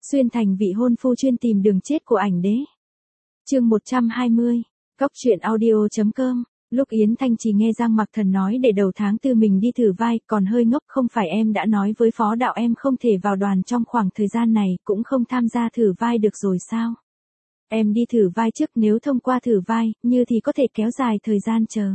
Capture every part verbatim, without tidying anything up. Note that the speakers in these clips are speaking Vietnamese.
Xuyên thành vị hôn phu chuyên tìm đường chết của ảnh đế. Chương một trăm hai mươi. Cóc truyện audio chấm com. Lúc Yến Thanh Trì nghe Giang Mặc Thần nói để đầu tháng tư mình đi thử vai, còn hơi ngốc, không phải em đã nói với phó đạo em không thể vào đoàn trong khoảng thời gian này, cũng không tham gia thử vai được rồi sao? Em đi thử vai trước, nếu thông qua thử vai, như thì có thể kéo dài thời gian chờ.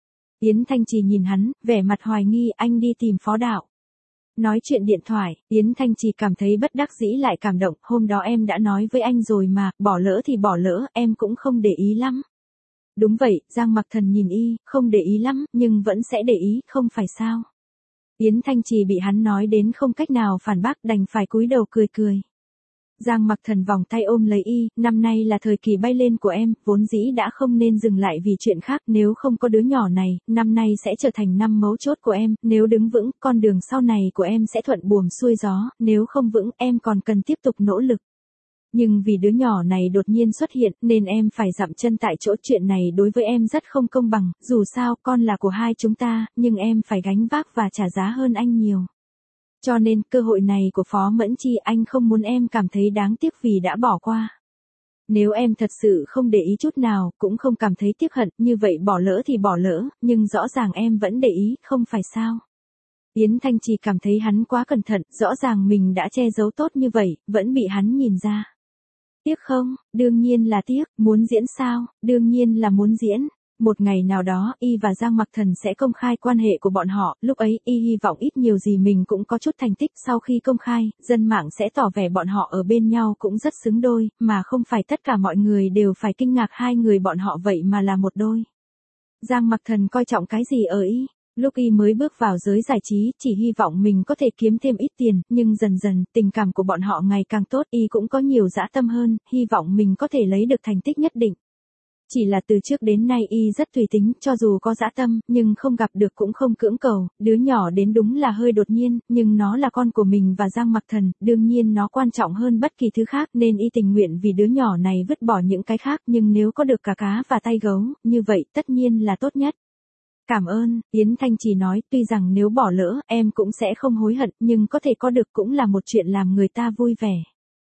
Yến Thanh Trì nhìn hắn, vẻ mặt hoài nghi. Anh đi tìm phó đạo. Nói chuyện điện thoại, Yến Thanh Trì cảm thấy bất đắc dĩ lại cảm động. Hôm đó em đã nói với anh rồi mà, bỏ lỡ thì bỏ lỡ, em cũng không để ý lắm. Đúng vậy, Giang Mặc Thần nhìn y, không để ý lắm, nhưng vẫn sẽ để ý, không phải sao? Yến Thanh Trì bị hắn nói đến không cách nào phản bác, đành phải cúi đầu cười cười. Giang Mặc Thần vòng tay ôm lấy y, năm nay là thời kỳ bay lên của em, vốn dĩ đã không nên dừng lại vì chuyện khác, nếu không có đứa nhỏ này, năm nay sẽ trở thành năm mấu chốt của em, nếu đứng vững, con đường sau này của em sẽ thuận buồm xuôi gió, nếu không vững, em còn cần tiếp tục nỗ lực. Nhưng vì đứa nhỏ này đột nhiên xuất hiện, nên em phải dậm chân tại chỗ, chuyện này đối với em rất không công bằng, dù sao, con là của hai chúng ta, nhưng em phải gánh vác và trả giá hơn anh nhiều. Cho nên, cơ hội này của Phó Mẫn Chi anh không muốn em cảm thấy đáng tiếc vì đã bỏ qua. Nếu em thật sự không để ý chút nào, cũng không cảm thấy tiếc hận, như vậy bỏ lỡ thì bỏ lỡ, nhưng rõ ràng em vẫn để ý, không phải sao? Yến Thanh Trì cảm thấy hắn quá cẩn thận, rõ ràng mình đã che giấu tốt như vậy, vẫn bị hắn nhìn ra. Tiếc không? Đương nhiên là tiếc. Muốn diễn sao? Đương nhiên là muốn diễn. Một ngày nào đó, y và Giang Mặc Thần sẽ công khai quan hệ của bọn họ, lúc ấy, y hy vọng ít nhiều gì mình cũng có chút thành tích, sau khi công khai, dân mạng sẽ tỏ vẻ bọn họ ở bên nhau cũng rất xứng đôi, mà không phải tất cả mọi người đều phải kinh ngạc hai người bọn họ vậy mà là một đôi. Giang Mặc Thần coi trọng cái gì ở y? Lúc y mới bước vào giới giải trí, chỉ hy vọng mình có thể kiếm thêm ít tiền, nhưng dần dần, tình cảm của bọn họ ngày càng tốt, y cũng có nhiều dã tâm hơn, hy vọng mình có thể lấy được thành tích nhất định. Chỉ là từ trước đến nay y rất tùy tính, cho dù có dã tâm, nhưng không gặp được cũng không cưỡng cầu, đứa nhỏ đến đúng là hơi đột nhiên, nhưng nó là con của mình và Giang Mặc Thần, đương nhiên nó quan trọng hơn bất kỳ thứ khác, nên y tình nguyện vì đứa nhỏ này vứt bỏ những cái khác, nhưng nếu có được cả cá và tay gấu, như vậy tất nhiên là tốt nhất. Cảm ơn, Yến Thanh Trì nói, tuy rằng nếu bỏ lỡ, em cũng sẽ không hối hận, nhưng có thể có được cũng là một chuyện làm người ta vui vẻ.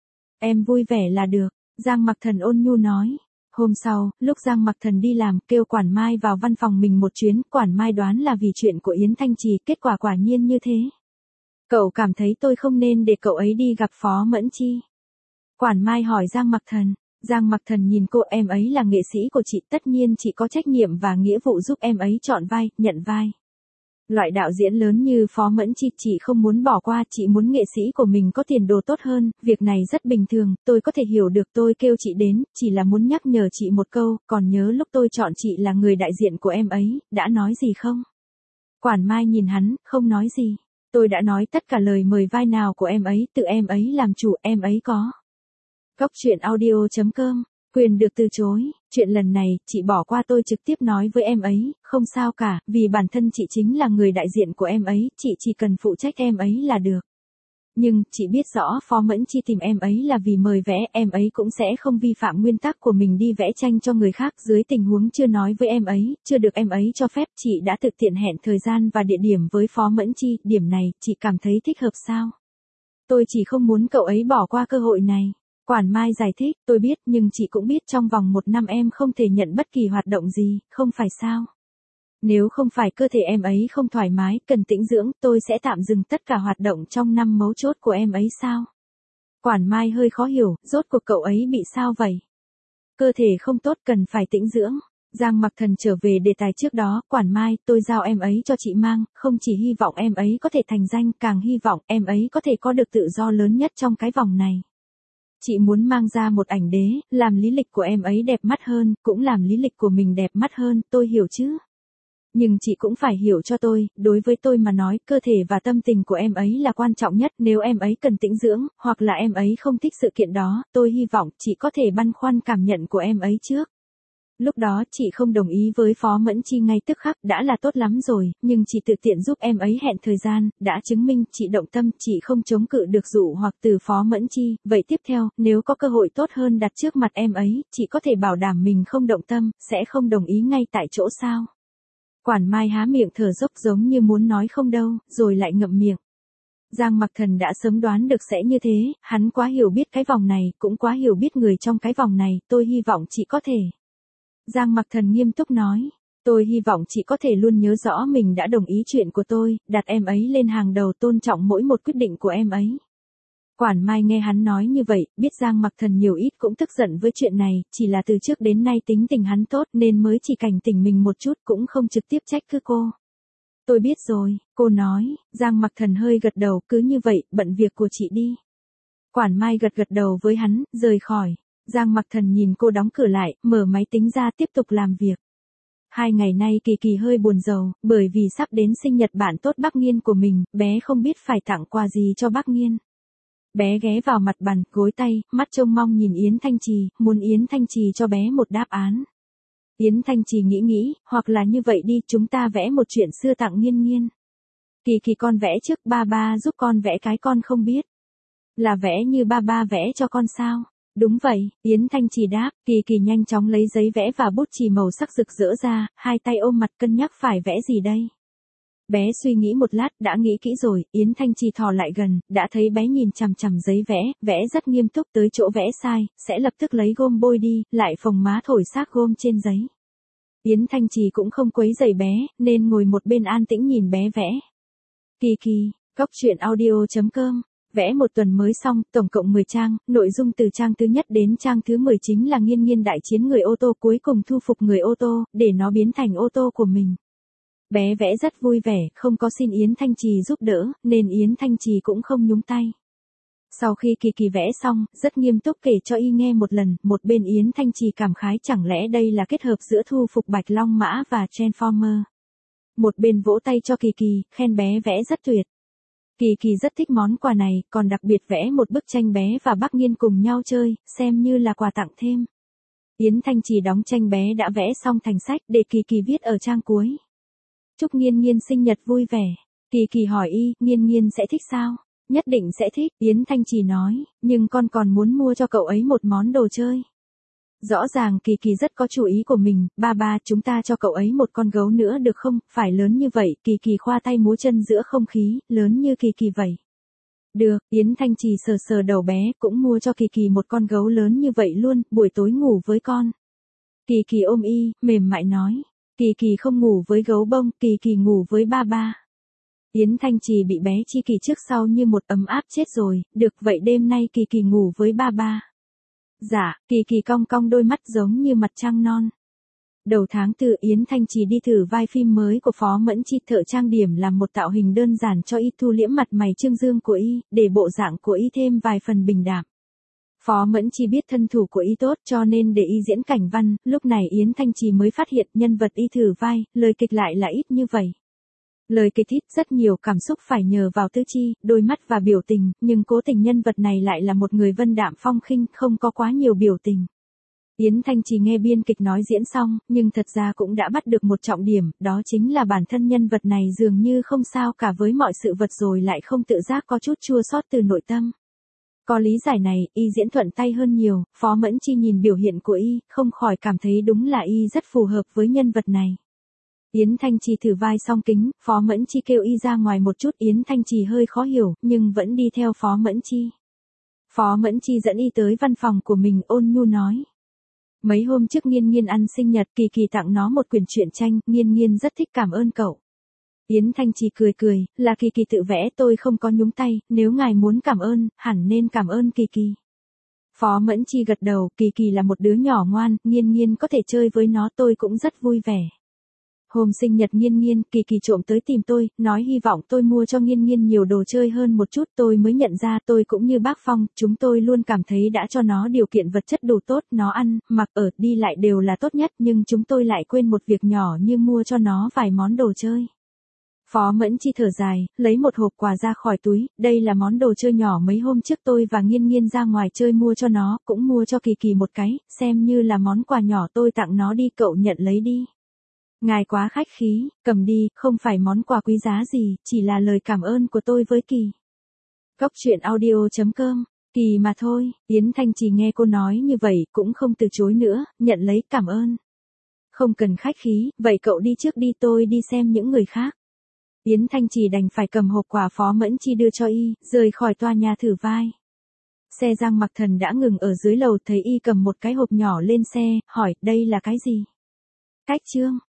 Em vui vẻ là được, Giang Mặc Thần ôn nhu nói. Hôm sau, lúc Giang Mặc Thần đi làm, kêu Quản Mai vào văn phòng mình một chuyến, Quản Mai đoán là vì chuyện của Yến Thanh Trì, kết quả quả nhiên như thế. Cậu cảm thấy tôi không nên để cậu ấy đi gặp Phó Mẫn Chi? Quản Mai hỏi Giang Mặc Thần. Giang Mặc Thần nhìn cô, em ấy là nghệ sĩ của chị, tất nhiên chị có trách nhiệm và nghĩa vụ giúp em ấy chọn vai, nhận vai. Loại đạo diễn lớn như Phó Mẫn Chi chị không muốn bỏ qua, chị muốn nghệ sĩ của mình có tiền đồ tốt hơn, việc này rất bình thường, tôi có thể hiểu được, tôi kêu chị đến, chỉ là muốn nhắc nhở chị một câu, còn nhớ lúc tôi chọn chị là người đại diện của em ấy, đã nói gì không? Quản Mai nhìn hắn, không nói gì. Tôi đã nói tất cả lời mời vai nào của em ấy, tự em ấy làm chủ, em ấy có. Cóc truyện audio chấm com, quyền được từ chối, chuyện lần này, chị bỏ qua tôi trực tiếp nói với em ấy, không sao cả, vì bản thân chị chính là người đại diện của em ấy, chị chỉ cần phụ trách em ấy là được. Nhưng, chị biết rõ Phó Mẫn Chi tìm em ấy là vì mời vẽ, em ấy cũng sẽ không vi phạm nguyên tắc của mình đi vẽ tranh cho người khác, dưới tình huống chưa nói với em ấy, chưa được em ấy cho phép, chị đã thực tiện hẹn thời gian và địa điểm với Phó Mẫn Chi, điểm này, chị cảm thấy thích hợp sao? Tôi chỉ không muốn cậu ấy bỏ qua cơ hội này. Quản Mai giải thích, tôi biết, nhưng chị cũng biết trong vòng một năm em không thể nhận bất kỳ hoạt động gì, không phải sao? Nếu không phải cơ thể em ấy không thoải mái, cần tĩnh dưỡng, tôi sẽ tạm dừng tất cả hoạt động trong năm mấu chốt của em ấy sao? Quản Mai hơi khó hiểu, rốt cuộc cậu ấy bị sao vậy? Cơ thể không tốt cần phải tĩnh dưỡng. Giang Mặc Thần trở về đề tài trước đó, Quản Mai, tôi giao em ấy cho chị mang, không chỉ hy vọng em ấy có thể thành danh, càng hy vọng em ấy có thể có được tự do lớn nhất trong cái vòng này. Chị muốn mang ra một ảnh đế, làm lý lịch của em ấy đẹp mắt hơn, cũng làm lý lịch của mình đẹp mắt hơn, tôi hiểu chứ. Nhưng chị cũng phải hiểu cho tôi, đối với tôi mà nói, cơ thể và tâm tình của em ấy là quan trọng nhất, nếu em ấy cần tĩnh dưỡng, hoặc là em ấy không thích sự kiện đó, tôi hy vọng chị có thể băn khoăn cảm nhận của em ấy trước. Lúc đó chị không đồng ý với Phó Mẫn Chi ngay tức khắc, đã là tốt lắm rồi, nhưng chị tự tiện giúp em ấy hẹn thời gian, đã chứng minh chị động tâm, chị không chống cự được dụ hoặc từ Phó Mẫn Chi, vậy tiếp theo, nếu có cơ hội tốt hơn đặt trước mặt em ấy, chị có thể bảo đảm mình không động tâm, sẽ không đồng ý ngay tại chỗ sao? Quản Mai há miệng thở dốc giống như muốn nói không đâu, rồi lại ngậm miệng. Giang Mặc Thần đã sớm đoán được sẽ như thế, hắn quá hiểu biết cái vòng này, cũng quá hiểu biết người trong cái vòng này, tôi hy vọng chị có thể. Giang Mặc Thần nghiêm túc nói, tôi hy vọng chị có thể luôn nhớ rõ mình đã đồng ý chuyện của tôi, đặt em ấy lên hàng đầu, tôn trọng mỗi một quyết định của em ấy. Quản Mai nghe hắn nói như vậy, biết Giang Mặc Thần nhiều ít cũng tức giận với chuyện này, chỉ là từ trước đến nay tính tình hắn tốt nên mới chỉ cảnh tỉnh mình một chút, cũng không trực tiếp trách cứ cô. Tôi biết rồi, cô nói. Giang Mặc Thần hơi gật đầu, cứ như vậy, bận việc của chị đi. Quản Mai gật gật đầu với hắn, rời khỏi. Giang Mặc Thần nhìn cô đóng cửa lại, mở máy tính ra tiếp tục làm việc. Hai ngày nay Kỳ Kỳ hơi buồn rầu, bởi vì sắp đến sinh nhật bạn tốt bác Nghiên của mình, bé không biết phải tặng quà gì cho bác Nghiên. Bé ghé vào mặt bàn, gối tay, mắt trông mong nhìn Yến Thanh Trì, muốn Yến Thanh Trì cho bé một đáp án. Yến Thanh Trì nghĩ nghĩ, hoặc là như vậy đi, chúng ta vẽ một chuyện xưa tặng Nghiên Nghiên. Kỳ Kỳ con vẽ trước, ba ba giúp con vẽ cái con không biết. Là vẽ như ba ba vẽ cho con sao? Đúng vậy, Yến Thanh Trì đáp. Kỳ Kỳ nhanh chóng lấy giấy vẽ và bút chì màu sắc rực rỡ ra, hai tay ôm mặt cân nhắc phải vẽ gì đây. Bé suy nghĩ một lát, đã nghĩ kỹ rồi. Yến Thanh Trì thò lại gần, đã thấy bé nhìn chằm chằm giấy vẽ, vẽ rất nghiêm túc, tới chỗ vẽ sai, sẽ lập tức lấy gôm bôi đi, lại phồng má thổi xác gôm trên giấy. Yến Thanh Trì cũng không quấy rầy bé, nên ngồi một bên an tĩnh nhìn bé vẽ. Kỳ Kỳ, góc truyện audio chấm com. Vẽ một tuần mới xong, tổng cộng mười trang, nội dung từ trang thứ nhất đến trang thứ mười chính là Nghiên Nghiên đại chiến người ô tô, cuối cùng thu phục người ô tô, để nó biến thành ô tô của mình. Bé vẽ rất vui vẻ, không có xin Yến Thanh Trì giúp đỡ, nên Yến Thanh Trì cũng không nhúng tay. Sau khi Kỳ Kỳ vẽ xong, rất nghiêm túc kể cho y nghe một lần, một bên Yến Thanh Trì cảm khái chẳng lẽ đây là kết hợp giữa thu phục Bạch Long Mã và Transformer. Một bên vỗ tay cho Kỳ Kỳ, khen bé vẽ rất tuyệt. Kỳ Kỳ rất thích món quà này, còn đặc biệt vẽ một bức tranh bé và bác Nghiên cùng nhau chơi, xem như là quà tặng thêm. Yến Thanh Trì đóng tranh bé đã vẽ xong thành sách để Kỳ Kỳ viết ở trang cuối. Chúc Nghiên Nghiên sinh nhật vui vẻ. Kỳ Kỳ hỏi y, Nghiên Nghiên sẽ thích sao? Nhất định sẽ thích, Yến Thanh Trì nói, nhưng con còn muốn mua cho cậu ấy một món đồ chơi. Rõ ràng Kỳ Kỳ rất có chủ ý của mình, ba ba chúng ta cho cậu ấy một con gấu nữa được không, phải lớn như vậy. Kỳ Kỳ khoa tay múa chân giữa không khí, lớn như Kỳ Kỳ vậy. Được, Yến Thanh Trì sờ sờ đầu bé, cũng mua cho Kỳ Kỳ một con gấu lớn như vậy luôn, buổi tối ngủ với con. Kỳ Kỳ ôm y, mềm mại nói, Kỳ Kỳ không ngủ với gấu bông, Kỳ Kỳ ngủ với ba ba. Yến Thanh Trì bị bé Chi Kỳ trước sau như một ấm áp chết rồi, được vậy đêm nay Kỳ Kỳ ngủ với ba ba. Dạ, Kỳ Kỳ cong cong đôi mắt giống như mặt trăng non. Đầu tháng tư Yến Thanh Trì đi thử vai phim mới của Phó Mẫn Chi, thợ trang điểm làm một tạo hình đơn giản cho y, thu liễm mặt mày trương dương của y, để bộ dạng của y thêm vài phần bình đạm. Phó Mẫn Chi biết thân thủ của y tốt cho nên để y diễn cảnh văn, lúc này Yến Thanh Trì mới phát hiện nhân vật y thử vai, lời kịch lại là ít như vậy. Lời kịch ít rất nhiều cảm xúc phải nhờ vào tứ chi, đôi mắt và biểu tình, nhưng cố tình nhân vật này lại là một người vân đạm phong khinh, không có quá nhiều biểu tình. Yến Thanh Trì nghe biên kịch nói diễn xong, nhưng thật ra cũng đã bắt được một trọng điểm, đó chính là bản thân nhân vật này dường như không sao cả với mọi sự vật rồi lại không tự giác có chút chua xót từ nội tâm. Có lý giải này, y diễn thuận tay hơn nhiều, Phó Mẫn Chi nhìn biểu hiện của y, không khỏi cảm thấy đúng là y rất phù hợp với nhân vật này. Yến Thanh Trì thử vai xong kính, Phó Mẫn Chi kêu y ra ngoài một chút, Yến Thanh Trì hơi khó hiểu, nhưng vẫn đi theo Phó Mẫn Chi. Phó Mẫn Chi dẫn y tới văn phòng của mình, ôn nhu nói. Mấy hôm trước Nghiên Nghiên ăn sinh nhật, Kỳ Kỳ tặng nó một quyển truyện tranh, Nghiên Nghiên rất thích, cảm ơn cậu. Yến Thanh Trì cười cười, là Kỳ Kỳ tự vẽ, tôi không có nhúng tay, nếu ngài muốn cảm ơn, hẳn nên cảm ơn Kỳ Kỳ. Phó Mẫn Chi gật đầu, Kỳ Kỳ là một đứa nhỏ ngoan, Nghiên Nghiên có thể chơi với nó tôi cũng rất vui vẻ. Hôm sinh nhật Nghiên Nghiên, Kỳ Kỳ trộm tới tìm tôi, nói hy vọng tôi mua cho Nghiên Nghiên nhiều đồ chơi hơn một chút, tôi mới nhận ra tôi cũng như bác Phong, chúng tôi luôn cảm thấy đã cho nó điều kiện vật chất đủ tốt, nó ăn, mặc ở, đi lại đều là tốt nhất, nhưng chúng tôi lại quên một việc nhỏ như mua cho nó vài món đồ chơi. Phó Mẫn Chi thở dài, lấy một hộp quà ra khỏi túi, đây là món đồ chơi nhỏ mấy hôm trước tôi và Nghiên Nghiên ra ngoài chơi mua cho nó, cũng mua cho Kỳ Kỳ một cái, xem như là món quà nhỏ tôi tặng nó đi, cậu nhận lấy đi. Ngài quá khách khí, cầm đi, không phải món quà quý giá gì, chỉ là lời cảm ơn của tôi với Kỳ. Góc truyện audio chấm com, Kỳ mà thôi, Yến Thanh Trì nghe cô nói như vậy, cũng không từ chối nữa, nhận lấy, cảm ơn. Không cần khách khí, vậy cậu đi trước đi, tôi đi xem những người khác. Yến Thanh Trì đành phải cầm hộp quà Phó Mẫn Chi đưa cho y, rời khỏi tòa nhà thử vai. Xe Giang Mặc Thần đã ngừng ở dưới lầu, thấy y cầm một cái hộp nhỏ lên xe, hỏi, đây là cái gì? Cách chương.